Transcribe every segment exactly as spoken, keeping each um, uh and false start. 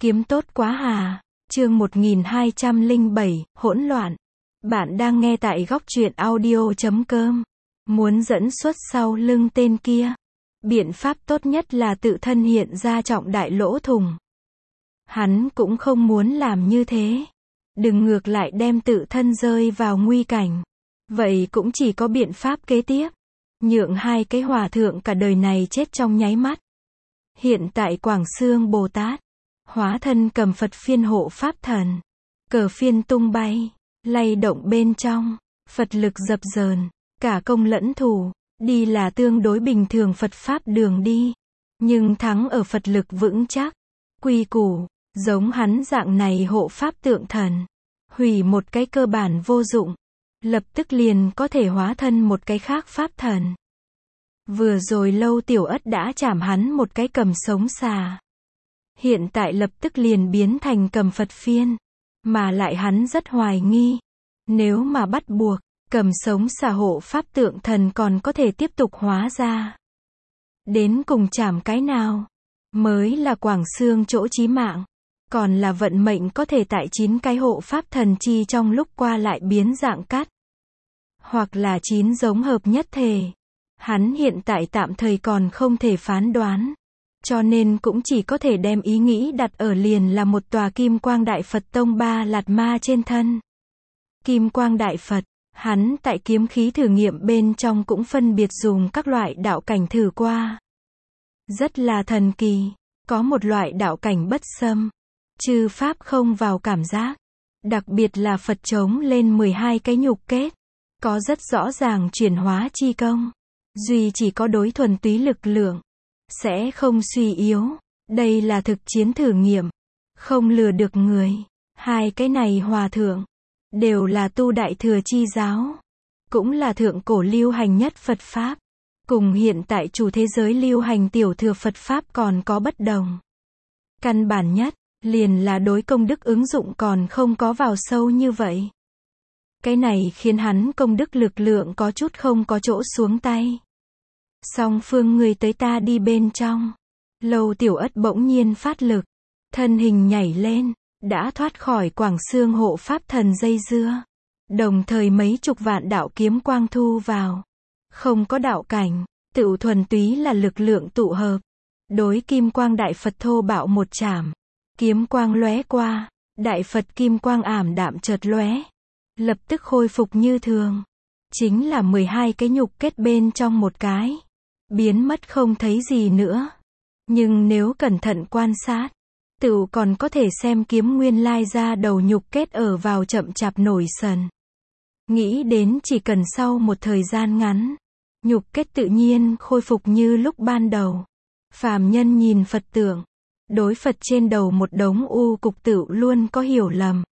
Kiếm tốt quá hà. Chương một nghìn hai trăm lẻ bảy, hỗn loạn. Bạn đang nghe tại góc truyện audio chấm com. Muốn dẫn xuất sau lưng tên kia. Biện pháp tốt nhất là tự thân hiện ra trọng đại lỗ thủng. Hắn cũng không muốn làm như thế. Đừng ngược lại đem tự thân rơi vào nguy cảnh. Vậy cũng chỉ có biện pháp kế tiếp. Nhượng hai cái hòa thượng cả đời này chết trong nháy mắt. Hiện tại Quảng Xương Bồ Tát hóa thân cầm Phật phiên hộ pháp thần. Cờ phiên tung bay, lay động bên trong, Phật lực dập dờn, cả công lẫn thủ, đi là tương đối bình thường Phật Pháp đường đi. Nhưng thắng ở Phật lực vững chắc, quy củ, giống hắn dạng này hộ Pháp tượng thần. Hủy một cái cơ bản vô dụng, lập tức liền có thể hóa thân một cái khác Pháp thần. Vừa rồi Lâu Tiểu Ất đã chảm hắn một cái cầm sống xà. Hiện tại lập tức liền biến thành cầm Phật phiên. Mà lại hắn rất hoài nghi. Nếu mà bắt buộc, cầm sống xà hộ pháp tượng thần còn có thể tiếp tục hóa ra. Đến cùng chảm cái nào? Mới là Quảng Xương chỗ chí mạng. Còn là vận mệnh có thể tại chín cái hộ pháp thần chi trong lúc qua lại biến dạng cắt. Hoặc là chín giống hợp nhất thể. Hắn hiện tại tạm thời còn không thể phán đoán. Cho nên cũng chỉ có thể đem ý nghĩ đặt ở liền là một tòa Kim Quang Đại Phật Tông Ba Lạt Ma trên thân. Kim Quang Đại Phật, hắn tại kiếm khí thử nghiệm bên trong cũng phân biệt dùng các loại đạo cảnh thử qua. Rất là thần kỳ, có một loại đạo cảnh bất xâm, chư pháp không vào cảm giác. Đặc biệt là Phật chống lên mười hai cái nhục kết, có rất rõ ràng chuyển hóa chi công. Duy chỉ có đối thuần túy lực lượng, sẽ không suy yếu. Đây là thực chiến thử nghiệm, không lừa được người. Hai cái này hòa thượng, đều là tu Đại Thừa chi giáo, cũng là thượng cổ lưu hành nhất Phật Pháp, cùng hiện tại chủ thế giới lưu hành tiểu thừa Phật Pháp còn có bất đồng. Căn bản nhất, liền là đối công đức ứng dụng còn không có vào sâu như vậy. Cái này khiến hắn công đức lực lượng có chút không có chỗ xuống tay. Song phương người tới ta đi bên trong. Lâu Tiểu Ất bỗng nhiên phát lực, thân hình nhảy lên, đã thoát khỏi Quảng Xương hộ pháp thần dây dưa. Đồng thời mấy chục vạn đạo kiếm quang thu vào. Không có đạo cảnh, tự thuần túy là lực lượng tụ hợp. Đối Kim Quang Đại Phật thô bạo một chảm. Kiếm quang lóe qua, Đại Phật kim quang ảm đạm chợt lóe, lập tức khôi phục như thường. Chính là mười hai cái nhục kết bên trong một cái. Biến mất không thấy gì nữa. Nhưng nếu cẩn thận quan sát, tựu còn có thể xem kiếm nguyên lai ra đầu nhục kết ở vào chậm chạp nổi sần. Nghĩ đến chỉ cần sau một thời gian ngắn, nhục kết tự nhiên khôi phục như lúc ban đầu. Phàm nhân nhìn Phật tượng, đối Phật trên đầu một đống u cục tựu luôn có hiểu lầm.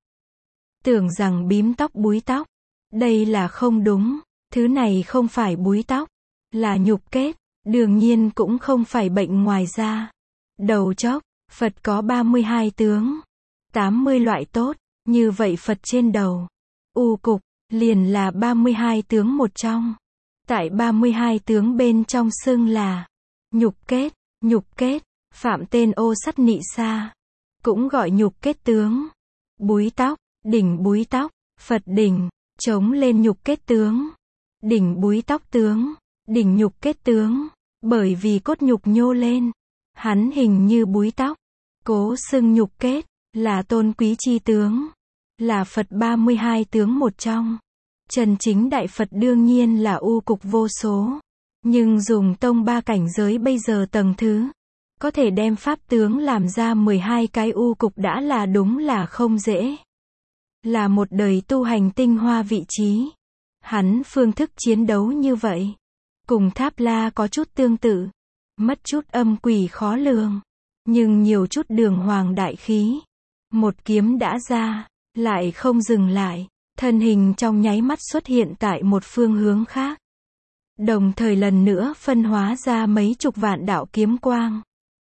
Tưởng rằng bím tóc búi tóc. Đây là không đúng. Thứ này không phải búi tóc, là nhục kết. Đương nhiên cũng không phải bệnh ngoài da. Đầu chốc, Phật có ba mươi hai tướng, tám mươi loại tốt, như vậy Phật trên đầu, u cục, liền là ba mươi hai tướng một trong. Tại ba mươi hai tướng bên trong xưng là nhục kết, nhục kết, phạm tên ô sắt nị sa, cũng gọi nhục kết tướng. Búi tóc, đỉnh búi tóc, Phật đỉnh, chống lên nhục kết tướng. Đỉnh búi tóc tướng, đỉnh nhục kết tướng. Bởi vì cốt nhục nhô lên, hắn hình như búi tóc, cố xưng nhục kết, là tôn quý chi tướng, là Phật ba mươi hai tướng một trong. Chân chính Đại Phật đương nhiên là u cục vô số, nhưng dùng tông ba cảnh giới bây giờ tầng thứ, có thể đem pháp tướng làm ra mười hai cái u cục đã là đúng là không dễ. Là một đời tu hành tinh hoa vị trí. Hắn phương thức chiến đấu như vậy, cùng Tháp La có chút tương tự, mất chút âm quỷ khó lường, nhưng nhiều chút đường hoàng đại khí. Một kiếm đã ra, lại không dừng lại, thân hình trong nháy mắt xuất hiện tại một phương hướng khác. Đồng thời lần nữa phân hóa ra mấy chục vạn đạo kiếm quang.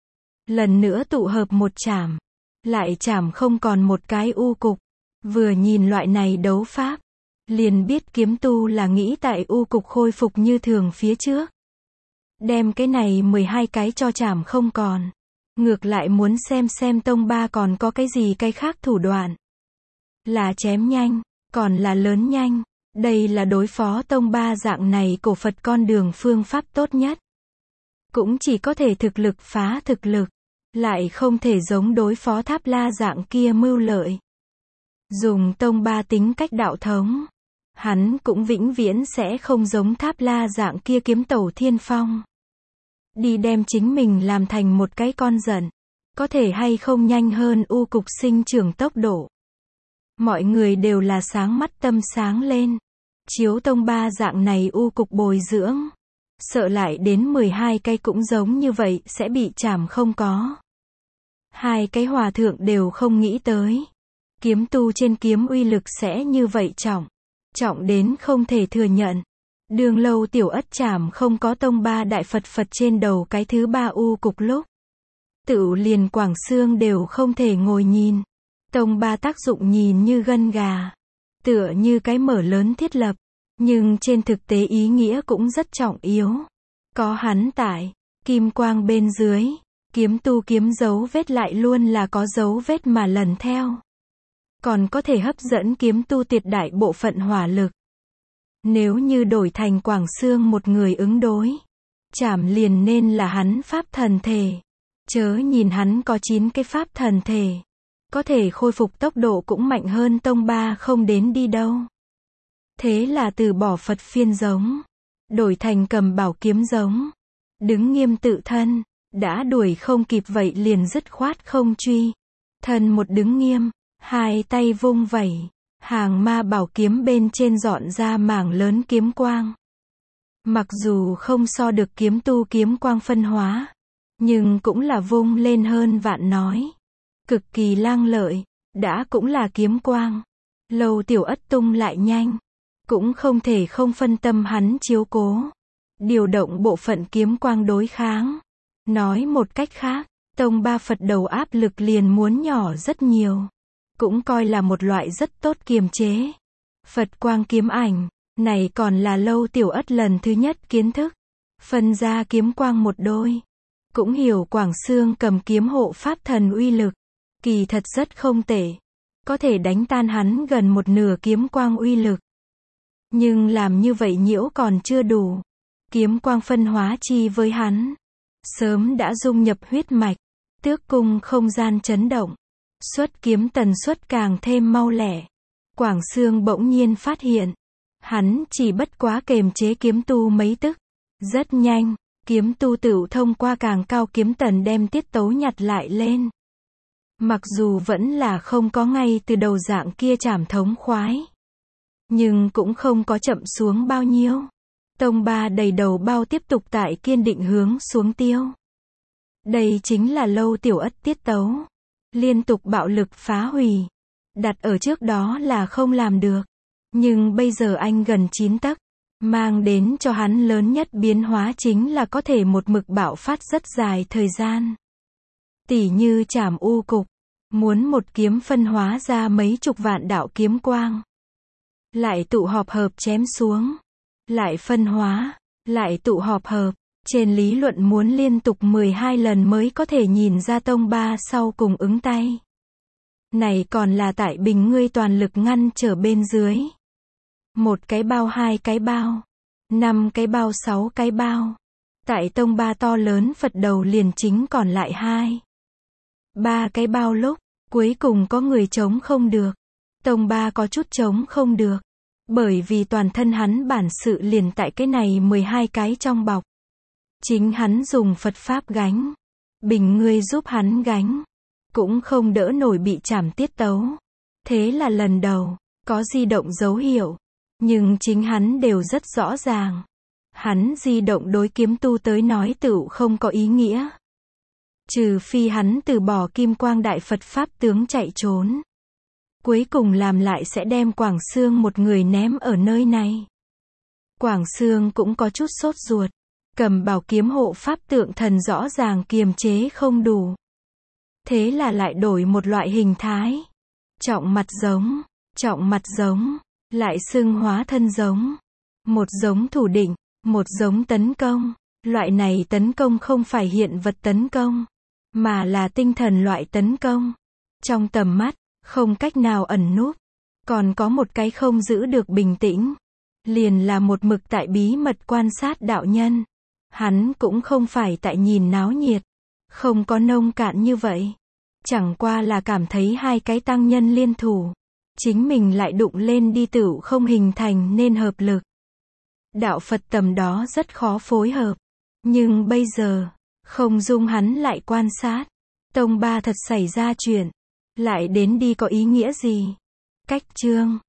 Lần nữa tụ hợp một chảm, lại chảm không còn một cái u cục. Vừa nhìn loại này đấu pháp, liền biết kiếm tu là nghĩ tại u cục khôi phục như thường phía trước. Đem cái này mười hai cái cho chảm không còn. Ngược lại muốn xem xem tông ba còn có cái gì cái khác thủ đoạn. Là chém nhanh, còn là lớn nhanh. Đây là đối phó tông ba dạng này cổ Phật con đường phương pháp tốt nhất. Cũng chỉ có thể thực lực phá thực lực. Lại không thể giống đối phó Tháp La dạng kia mưu lợi. Dùng tông ba tính cách đạo thống. Hắn cũng vĩnh viễn sẽ không giống Tháp La dạng kia kiếm tẩu thiên phong. Đi đem chính mình làm thành một cái con giận. Có thể hay không nhanh hơn u cục sinh trưởng tốc độ. Mọi người đều là sáng mắt tâm sáng lên. Chiếu tông ba dạng này u cục bồi dưỡng. Sợ lại đến mười hai cái cũng giống như vậy sẽ bị chảm không có. Hai cái hòa thượng đều không nghĩ tới. Kiếm tu trên kiếm uy lực sẽ như vậy trọng. Trọng đến không thể thừa nhận. Đường Lâu Tiểu Ất chảm không có tông ba đại Phật Phật trên đầu cái thứ ba u cục lúc. Tự liền Quảng Xương đều không thể ngồi nhìn. Tông ba tác dụng nhìn như gân gà. Tựa như cái mở lớn thiết lập. Nhưng trên thực tế ý nghĩa cũng rất trọng yếu. Có hắn tại, kim quang bên dưới, kiếm tu kiếm dấu vết lại luôn là có dấu vết mà lần theo. Còn có thể hấp dẫn kiếm tu tuyệt đại bộ phận hỏa lực. Nếu như đổi thành Quảng Xương một người ứng đối, chảm liền nên là hắn pháp thần thể. Chớ nhìn hắn có chín cái pháp thần thể. Có thể khôi phục tốc độ cũng mạnh hơn tông ba không đến đi đâu. Thế là từ bỏ Phật phiên giống. Đổi thành cầm bảo kiếm giống. Đứng nghiêm tự thân. Đã đuổi không kịp vậy liền dứt khoát không truy. Thân một đứng nghiêm. Hai tay vung vẩy. Hàng ma bảo kiếm bên trên dọn ra mảng lớn kiếm quang. Mặc dù không so được kiếm tu kiếm quang phân hóa. Nhưng cũng là vung lên hơn vạn nói. Cực kỳ lang lợi. Đã cũng là kiếm quang. Lâu Tiểu Ất tung lại nhanh. Cũng không thể không phân tâm hắn chiếu cố. Điều động bộ phận kiếm quang đối kháng. Nói một cách khác, tông ba Phật đầu áp lực liền muốn nhỏ rất nhiều. Cũng coi là một loại rất tốt kiềm chế. Phật quang kiếm ảnh, này còn là Lâu Tiểu Ất lần thứ nhất kiến thức. Phân ra kiếm quang một đôi. Cũng hiểu Quảng Xương cầm kiếm hộ pháp thần uy lực. Kỳ thật rất không tệ. Có thể đánh tan hắn gần một nửa kiếm quang uy lực. Nhưng làm như vậy nhiễu còn chưa đủ. Kiếm quang phân hóa chi với hắn. Sớm đã dung nhập huyết mạch. Tước cung không gian chấn động. Xuất kiếm tần suất càng thêm mau lẻ. Quảng Xương bỗng nhiên phát hiện. Hắn chỉ bất quá kềm chế kiếm tu mấy tức. Rất nhanh, kiếm tu tự thông qua càng cao kiếm tần đem tiết tấu nhặt lại lên. Mặc dù vẫn là không có ngay từ đầu dạng kia chảm thống khoái. Nhưng cũng không có chậm xuống bao nhiêu. Tông ba đầy đầu bao tiếp tục tại kiên định hướng xuống tiêu. Đây chính là Lâu Tiểu Ất tiết tấu. Liên tục bạo lực phá hủy. Đặt ở trước đó là không làm được. Nhưng bây giờ anh gần chín tấc. Mang đến cho hắn lớn nhất biến hóa chính là có thể một mực bạo phát rất dài thời gian. Tỉ như chảm u cục. Muốn một kiếm phân hóa ra mấy chục vạn đạo kiếm quang. Lại tụ họp hợp chém xuống. Lại phân hóa. Lại tụ họp hợp. Trên lý luận muốn liên tục mười hai lần mới có thể nhìn ra tông ba sau cùng ứng tay. Này còn là tại bình ngươi toàn lực ngăn trở bên dưới. Một cái bao hai cái bao. Năm cái bao sáu cái bao. Tại tông ba to lớn Phật đầu liền chính còn lại hai. Ba cái bao lúc. Cuối cùng có người chống không được. Tông ba có chút chống không được. Bởi vì toàn thân hắn bản sự liền tại cái này mười hai cái trong bọc. Chính hắn dùng Phật Pháp gánh. Bình ngươi giúp hắn gánh. Cũng không đỡ nổi bị chảm tiết tấu. Thế là lần đầu, có di động dấu hiệu. Nhưng chính hắn đều rất rõ ràng. Hắn di động đối kiếm tu tới nói tựu không có ý nghĩa. Trừ phi hắn từ bỏ kim quang đại Phật Pháp tướng chạy trốn. Cuối cùng làm lại sẽ đem Quảng Xương một người ném ở nơi này. Quảng Xương cũng có chút sốt ruột. Cầm bảo kiếm hộ Pháp tượng thần rõ ràng kiềm chế không đủ. Thế là lại đổi một loại hình thái. Trọng mặt giống, trọng mặt giống, lại xưng hóa thân giống. Một giống thủ định, một giống tấn công. Loại này tấn công không phải hiện vật tấn công, mà là tinh thần loại tấn công. Trong tầm mắt, không cách nào ẩn núp. Còn có một cái không giữ được bình tĩnh. Liền là một mực tại bí mật quan sát đạo nhân. Hắn cũng không phải tại nhìn náo nhiệt. Không có nông cạn như vậy. Chẳng qua là cảm thấy hai cái tăng nhân liên thủ. Chính mình lại đụng lên đi tửu không hình thành nên hợp lực. Đạo Phật tầm đó rất khó phối hợp. Nhưng bây giờ, không dung hắn lại quan sát. Tông ba thật xảy ra chuyện. Lại đến đi có ý nghĩa gì? Cách chương.